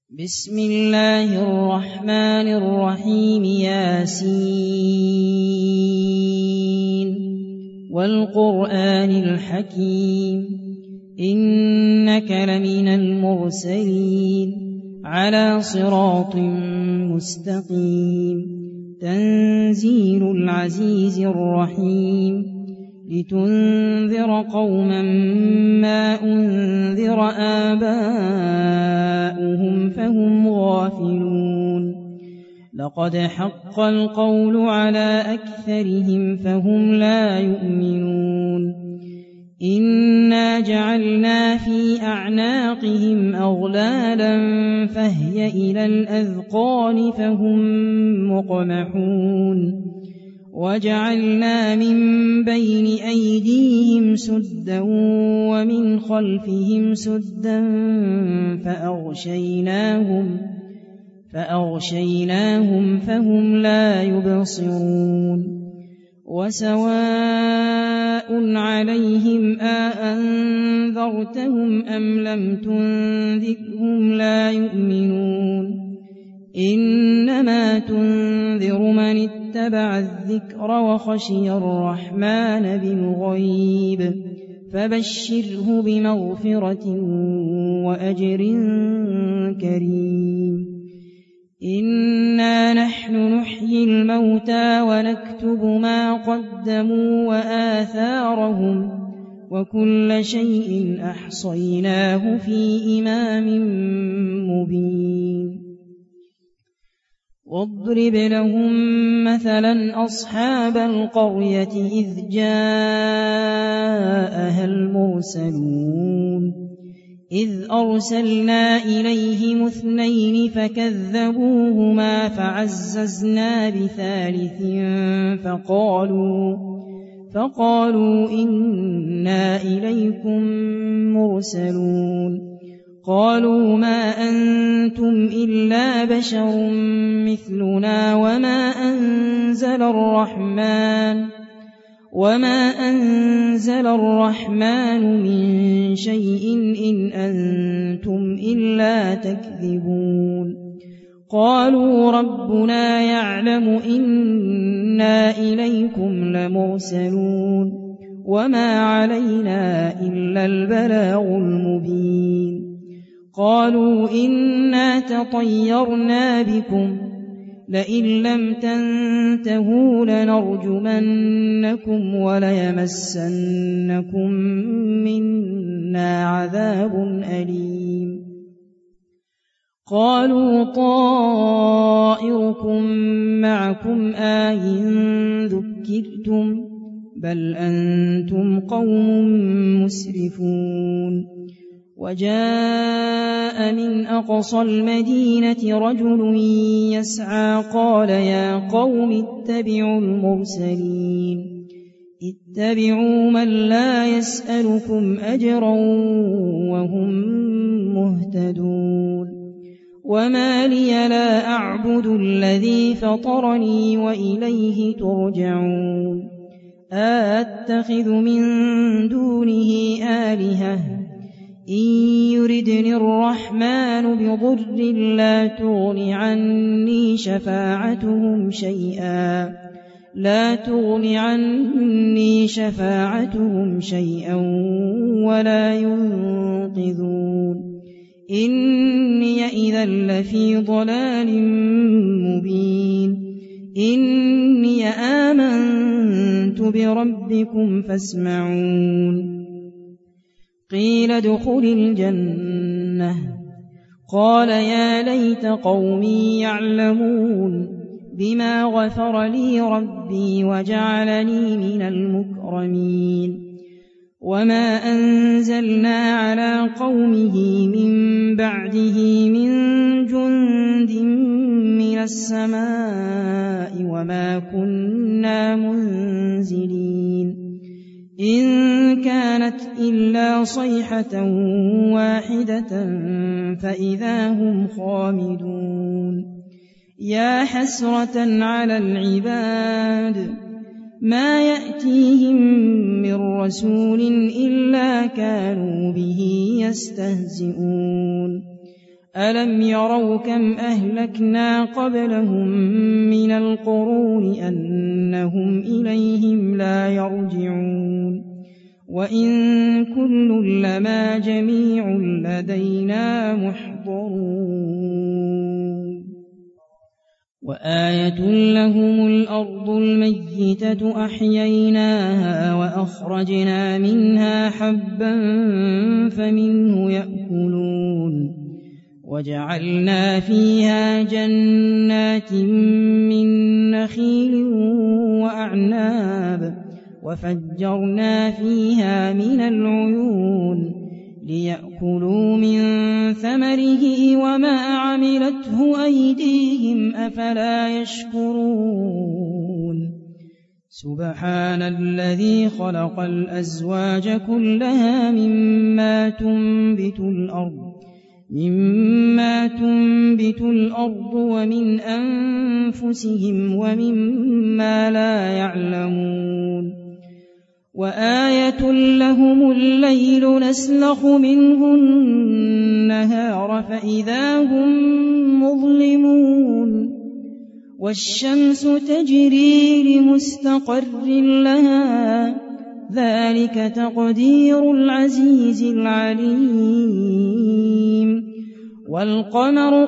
بسم الله الرحمن الرحيم ياسين والقرآن الحكيم إنك لمن المرسلين على صراط مستقيم تنزيل العزيز الرحيم لتنذر قوما ما أنذر آباؤهم فهم غافلون لقد حق القول على أكثرهم فهم لا يؤمنون إنا جعلنا في أعناقهم أغلالا فهي إلى الأذقان فهم مقمحون وجعلنا من بين أيديهم سدا ومن خلفهم سدا فأغشيناهم فهم لا يبصرون وسواء عليهم أأنذرتهم أم لم تنذرهم لا يؤمنون إنما تنذر من اتبع الذكر وخشي الرحمن بالغيب فبشره بمغفرة وأجر كريم إنا نحن نحيي الموتى ونكتب ما قدموا وآثارهم وكل شيء أحصيناه في إمام مبين واضرب لهم مثلا أصحاب القرية إذ جاءها المرسلون إذ أرسلنا إليهم 2 فكذبوهما فعززنا بثالث فقالوا إنا إليكم مرسلون قالوا ما أنتم إلا بشر مثلنا وما أنزل الرحمن من شيء إن أنتم إلا تكذبون قالوا ربنا يعلم إنا إليكم لمرسلون وما علينا إلا البلاغ المبين قالوا إنا تطيرنا بكم لئن لم تنتهوا لنرجمنكم وليمسنكم منا عذاب أليم قالوا طائركم معكم أئن ذكرتم بل أنتم قوم مسرفون وجاء من أقصى المدينة رجل يسعى قال يا قوم اتبعوا المرسلين اتبعوا من لا يسألكم أجرا وهم مهتدون وما لي لا أعبد الذي فطرني وإليه ترجعون أتخذ من دونه آلهة إن يردني الرحمن بضر لا تغن عني شفاعتهم شيئا ولا ينقذون إني إذا لفي ضلال مبين إني آمنت بربكم فاسمعون قيل ادخل الجنة قال يا ليت قومي يعلمون بما غفر لي ربي وجعلني من المكرمين وما أنزلنا على قومه من بعده من جند من السماء وما كنا منزلين إن كانت إلا صيحة واحدة فإذا هم خامدون يا حسرة على العباد ما يأتيهم من رسول إلا كانوا به يستهزئون ألم يروا كم أهلكنا قبلهم من القرون أنهم إليهم لا يرجعون وإن كل لما جميع لدينا محضرون وآية لهم الأرض الميتة أحييناها وأخرجنا منها حبا فمنه يأكلون وجعلنا فيها جنات من نخيل وأعناب وفجرنا فيها من العيون ليأكلوا من ثمره وما عملته أيديهم أفلا يشكرون سبحان الذي خلق الأزواج كلها مما تنبت الأرض ومن أنفسهم ومما لا يعلمون وآية لهم الليل نسلخ منه النهار فإذا هم مظلمون والشمس تجري لمستقر لها ذلك تقدير العزيز العليم والقمر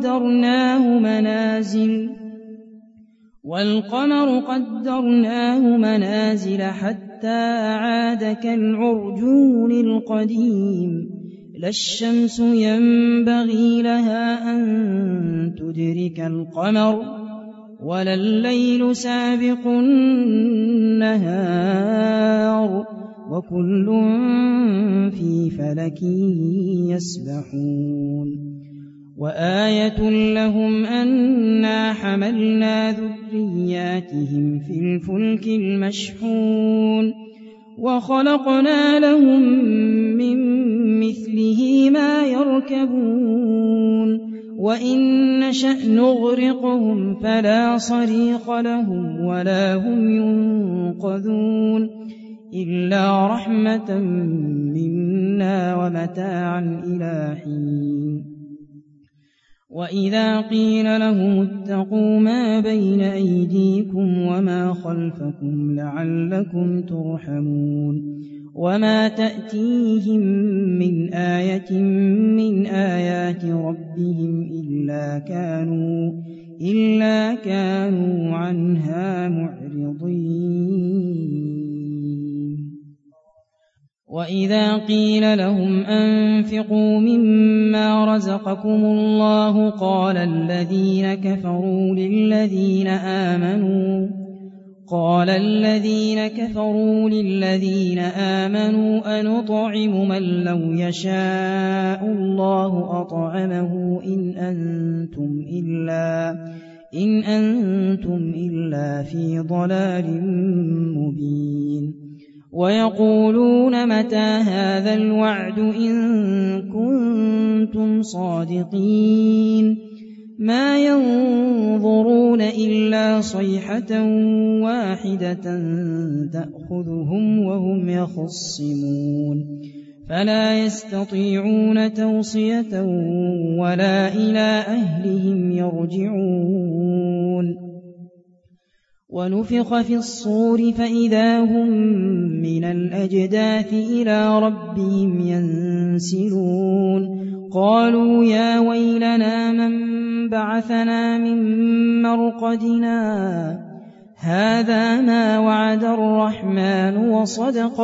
قدرناه منازل حتى عاد كالعرجون القديم لا الشمس ينبغي لها أن تدرك القمر ولا الليل سابق النهار وكل في فلك يسبحون وآية لهم أنا حملنا ذرياتهم في الفلك المشحون وخلقنا لهم من مثله ما يركبون وإن نشأ نغرقهم فلا صريخ لهم ولا هم ينقذون إلا رحمة منا ومتاعا إلى حين وإذا قيل لهم اتقوا ما بين أيديكم وما خلفكم لعلكم ترحمون وما تأتيهم من آية من آيات ربهم إلا كانوا عنها معرضين وإذا قيل لهم أنفقوا مما رزقكم الله قال الذين كفروا للذين آمنوا أنطعم من لو يشاء الله أطعمه إن أنتم إلا في ضلال مبين ويقولون متى هذا الوعد إن كنتم صادقين ما ينظرون إلا صيحة واحدة تأخذهم وهم يخصمون فلا يستطيعون توصية ولا إلى أهلهم يرجعون ونفخ في الصور فإذا هم من الأجداث إلى ربهم ينسلون قالوا يا ويلنا من بعثنا من مرقدنا هذا ما وعد الرحمن وصدق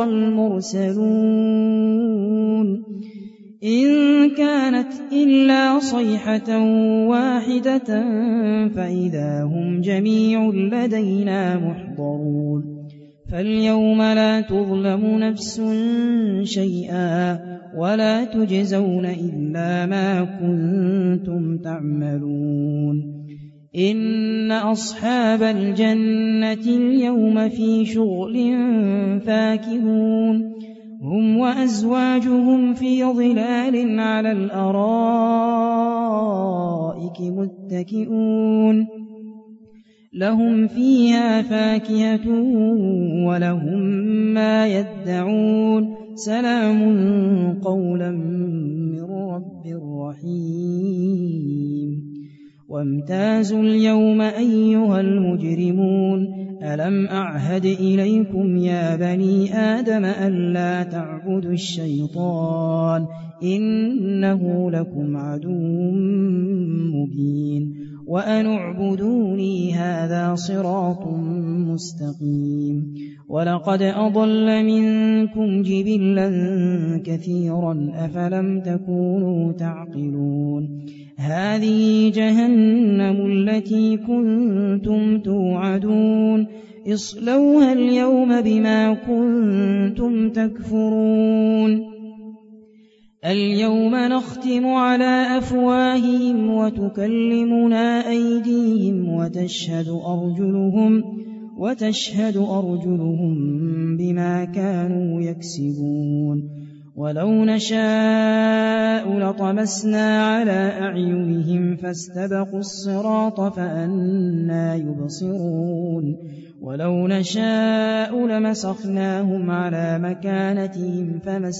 المرسلون إن كانت إلا صيحة واحدة فإذا هم جميع لدينا محضرون فاليوم لا تظلم نفس شيئا ولا تجزون إلا ما كنتم تعملون إن أصحاب الجنة اليوم في شغل فاكهون هم وأزواجهم في ظلال على الأرائك متكئون لهم فيها فاكهة ولهم ما يدعون سلام قولا من رب رحيم. وامتازوا اليوم أيها المجرمون ألم أعهد إليكم يا بني آدم ألا تعبدوا الشيطان إنه لكم عدو مبين وأن اعبدوني هذا صراط مستقيم. ولقد أضل منكم جبلا كثيرا أفلم تكونوا تعقلون. هذه جهنم التي كنتم توعدون اصلوها اليوم بما كنتم تكفرون. اليوم نختم على أفواههم وتكلمنا أيديهم وتشهد أرجلهم بما كانوا يكسبون. ولو نشاء لطمسنا على أعينهم فاستبقوا الصراط فأنى يبصرون. ولو نشاء لمسخناهم على مكانتهم فما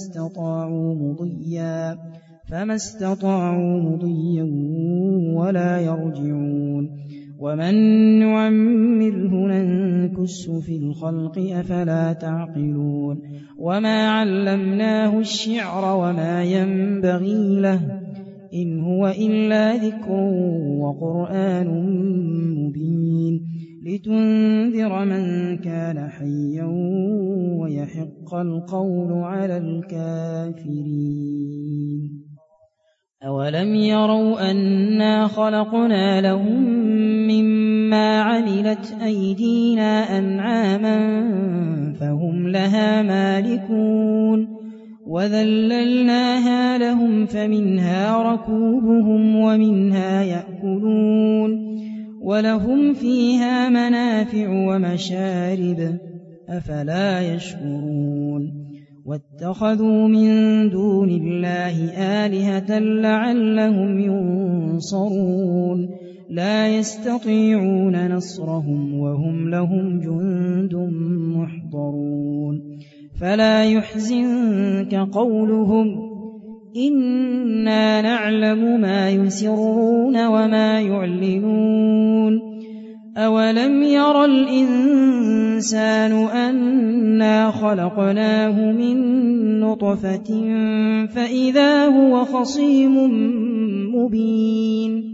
استطاعوا مضيا ولا يرجعون. ومن نعمره ننكسه في الخلق أفلا تعقلون. وما علمناه الشعر وما ينبغي له إن هو إلا ذكر وقرآن مبين لتنذر من كان حيا ويحق القول على الكافرين. أولم يروا أنا خلقنا لهم مما عملت أيدينا أنعاما فهم لها مالكون وذللناها لهم فمنها ركوبهم ومنها يأكلون ولهم فيها منافع ومشارب أفلا يشكرون. واتخذوا من دون الله آلهة لعلهم ينصرون لا يستطيعون نصرهم وهم لهم جند محضرون. فلا يحزنك قولهم إنا نعلم ما يسرون وما يعلنون. أولم ير الإنسان أنا خلقناه من نطفة فإذا هو خصيم مبين.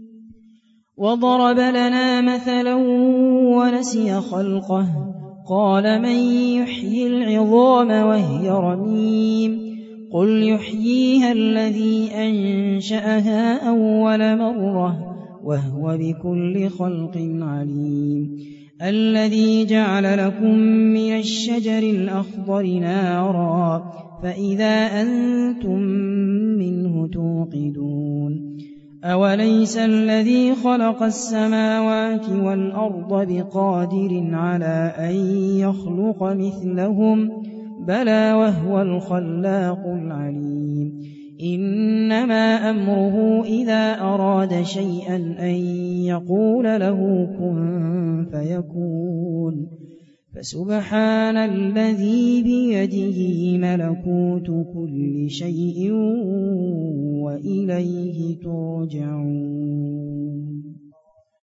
وضرب لنا مثلا ونسي خلقه قال من يحيي العظام وهي رميم قل يحييها الذي أنشأها أول مرة وهو بكل خلق عليم. الذي جعل لكم من الشجر الأخضر نارا فإذا أنتم منه توقدون. أوليس الذي خلق السماوات والأرض بقادر على أن يخلق مثلهم بلى وهو الخلاق العليم. إنما أمره إذا أراد شيئا أن يقول له كن فيكون. فسبحان الذي بيده ملكوت كل شيء وإليه ترجعون.